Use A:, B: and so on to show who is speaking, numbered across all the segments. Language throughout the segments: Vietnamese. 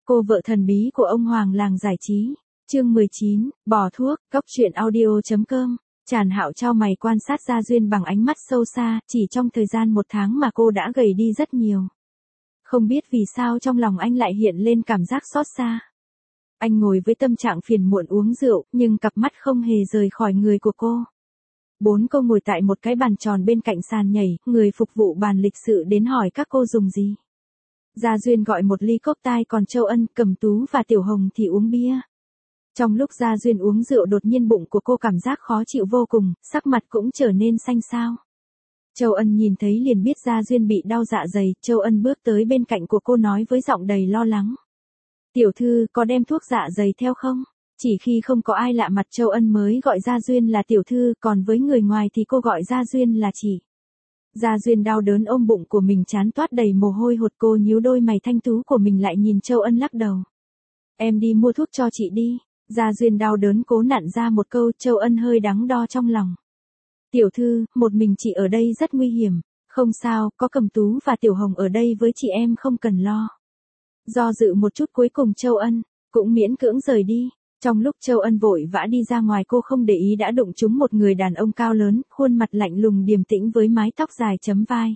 A: Cô vợ thần bí của ông Hoàng làng giải trí. Chương 19, bỏ thuốc, cóc truyện audio.com. Tràn Hạo chau mày quan sát Gia Duyên bằng ánh mắt sâu xa, chỉ trong thời gian 1 tháng mà cô đã gầy đi rất nhiều. Không biết vì sao trong lòng anh lại hiện lên cảm giác xót xa. Anh ngồi với tâm trạng phiền muộn uống rượu, nhưng cặp mắt không hề rời khỏi người của cô. 4 cô ngồi tại một cái bàn tròn bên cạnh sàn nhảy, người phục vụ bàn lịch sự đến hỏi các cô dùng gì. Gia Duyên gọi một ly cốc tai, còn Châu Ân, Cẩm Tú và Tiểu Hồng thì uống bia. Trong lúc Gia Duyên uống rượu đột nhiên bụng của cô cảm giác khó chịu vô cùng, sắc mặt cũng trở nên xanh xao. Châu Ân nhìn thấy liền biết Gia Duyên bị đau dạ dày, Châu Ân bước tới bên cạnh của cô nói với giọng đầy lo lắng. Tiểu thư, có đem thuốc dạ dày theo không? Chỉ khi không có ai lạ mặt Châu Ân mới gọi Gia Duyên là tiểu thư, còn với người ngoài thì cô gọi Gia Duyên là chị. Gia Duyên đau đớn ôm bụng của mình, trán toát đầy mồ hôi hột, cô nhíu đôi mày thanh tú của mình lại nhìn Châu Ân lắc đầu. Em đi mua thuốc cho chị đi. Gia Duyên đau đớn cố nặn ra một câu, Châu Ân hơi đắn đo trong lòng. Tiểu thư, một mình chị ở đây rất nguy hiểm. Không sao, có Cẩm Tú và Tiểu Hồng ở đây với chị, em không cần lo. Do dự một chút cuối cùng Châu Ân cũng miễn cưỡng rời đi. Trong lúc Châu Ân vội vã đi ra ngoài, cô không để ý đã đụng trúng một người đàn ông cao lớn, khuôn mặt lạnh lùng điềm tĩnh với mái tóc dài chấm vai.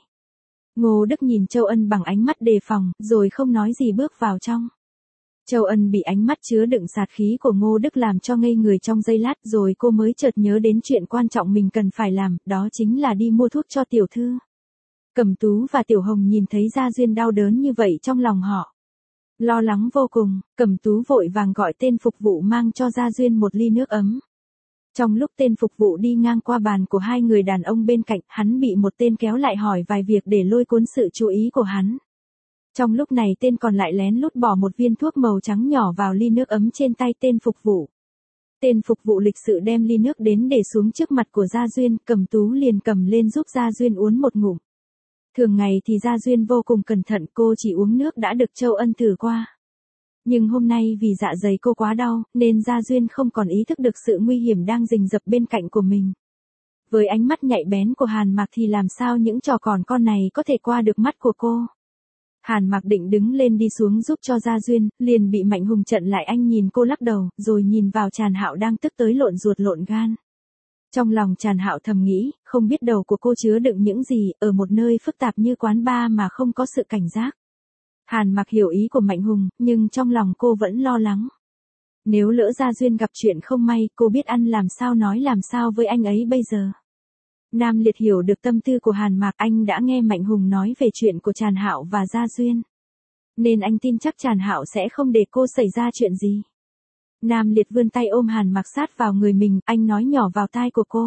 A: Ngô Đức nhìn Châu Ân bằng ánh mắt đề phòng, rồi không nói gì bước vào trong. Châu Ân bị ánh mắt chứa đựng sát khí của Ngô Đức làm cho ngây người trong giây lát, rồi cô mới chợt nhớ đến chuyện quan trọng mình cần phải làm, đó chính là đi mua thuốc cho tiểu thư. Cẩm Tú và Tiểu Hồng nhìn thấy Gia Duyên đau đớn như vậy trong lòng họ lo lắng vô cùng. Cẩm Tú vội vàng gọi tên phục vụ mang cho Gia Duyên một ly nước ấm. Trong lúc tên phục vụ đi ngang qua bàn của hai người đàn ông bên cạnh, hắn bị một tên kéo lại hỏi vài việc để lôi cuốn sự chú ý của hắn. Trong lúc này tên còn lại lén lút bỏ một viên thuốc màu trắng nhỏ vào ly nước ấm trên tay tên phục vụ. Tên phục vụ lịch sự đem ly nước đến để xuống trước mặt của Gia Duyên, Cẩm Tú liền cầm lên giúp Gia Duyên uống một ngụm. Thường ngày thì Gia Duyên vô cùng cẩn thận, cô chỉ uống nước đã được Châu Ân thử qua. Nhưng hôm nay vì dạ dày cô quá đau, nên Gia Duyên không còn ý thức được sự nguy hiểm đang rình rập bên cạnh của mình. Với ánh mắt nhạy bén của Hàn Mặc thì làm sao những trò còn con này có thể qua được mắt của cô. Hàn Mặc định đứng lên đi xuống giúp cho Gia Duyên, liền bị Mạnh Hùng chặn lại. Anh nhìn cô lắc đầu, rồi nhìn vào Tràn Hạo đang tức tới lộn ruột lộn gan. Trong lòng Tràn Hạo thầm nghĩ, không biết đầu của cô chứa đựng những gì, ở một nơi phức tạp như quán bar mà không có sự cảnh giác. Hàn Mặc hiểu ý của Mạnh Hùng, nhưng trong lòng cô vẫn lo lắng. Nếu lỡ Gia Duyên gặp chuyện không may, cô biết ăn làm sao nói làm sao với anh ấy bây giờ. Nam Liệt hiểu được tâm tư của Hàn Mặc, anh đã nghe Mạnh Hùng nói về chuyện của Tràn Hạo và Gia Duyên. Nên anh tin chắc Tràn Hạo sẽ không để cô xảy ra chuyện gì. Nam Liệt vươn tay ôm Hàn Mặc sát vào người mình, anh nói nhỏ vào tai của cô.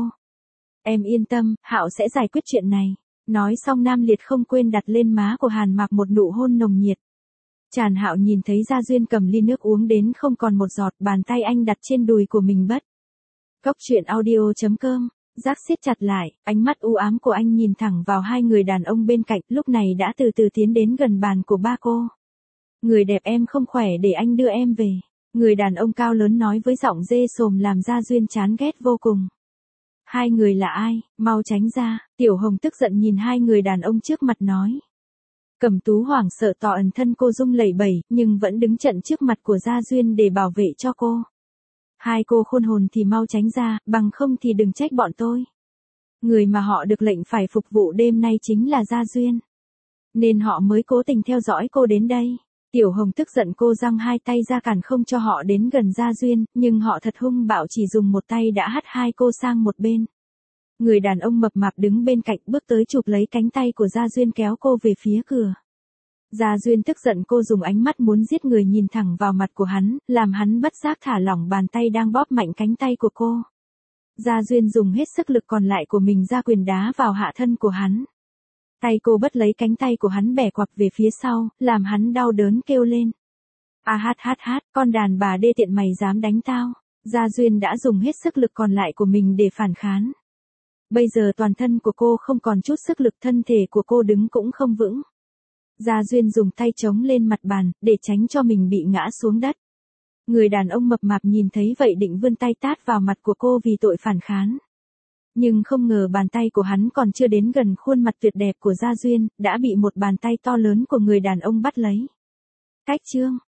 A: Em yên tâm, Hạo sẽ giải quyết chuyện này. Nói xong Nam Liệt không quên đặt lên má của Hàn Mặc một nụ hôn nồng nhiệt. Tràn Hạo nhìn thấy Gia Duyên cầm ly nước uống đến không còn một giọt, bàn tay anh đặt trên đùi của mình bất. Cóc truyện audio.com. Giác siết chặt lại, ánh mắt u ám của anh nhìn thẳng vào hai người đàn ông bên cạnh, lúc này đã từ từ tiến đến gần bàn của ba cô. Người đẹp, em không khỏe, để anh đưa em về. Người đàn ông cao lớn nói với giọng dê sồm làm Gia Duyên chán ghét vô cùng. Hai người là ai, mau tránh ra. Tiểu Hồng tức giận nhìn hai người đàn ông trước mặt nói. Cẩm Tú hoảng sợ tỏ ẩn thân cô rung lẩy bẩy, nhưng vẫn đứng chặn trước mặt của Gia Duyên để bảo vệ cho cô. Hai cô khôn hồn thì mau tránh ra, bằng không thì đừng trách bọn tôi. Người mà họ được lệnh phải phục vụ đêm nay chính là Gia Duyên. Nên họ mới cố tình theo dõi cô đến đây. Tiểu Hồng tức giận, cô giang hai tay ra cản không cho họ đến gần Gia Duyên, nhưng họ thật hung bạo, chỉ dùng một tay đã hất hai cô sang một bên. Người đàn ông mập mạp đứng bên cạnh bước tới chụp lấy cánh tay của Gia Duyên kéo cô về phía cửa. Gia Duyên tức giận, cô dùng ánh mắt muốn giết người nhìn thẳng vào mặt của hắn, làm hắn bất giác thả lỏng bàn tay đang bóp mạnh cánh tay của cô. Gia Duyên dùng hết sức lực còn lại của mình ra quyền đá vào hạ thân của hắn. Tay cô bắt lấy cánh tay của hắn bẻ quặp về phía sau, làm hắn đau đớn kêu lên. Con đàn bà đê tiện, mày dám đánh tao. Gia Duyên đã dùng hết sức lực còn lại của mình để phản kháng. Bây giờ toàn thân của cô không còn chút sức lực, thân thể của cô đứng cũng không vững. Gia Duyên dùng tay chống lên mặt bàn, để tránh cho mình bị ngã xuống đất. Người đàn ông mập mạp nhìn thấy vậy định vươn tay tát vào mặt của cô vì tội phản kháng. Nhưng không ngờ bàn tay của hắn còn chưa đến gần khuôn mặt tuyệt đẹp của Gia Duyên, đã bị một bàn tay to lớn của người đàn ông bắt lấy. Cách chương.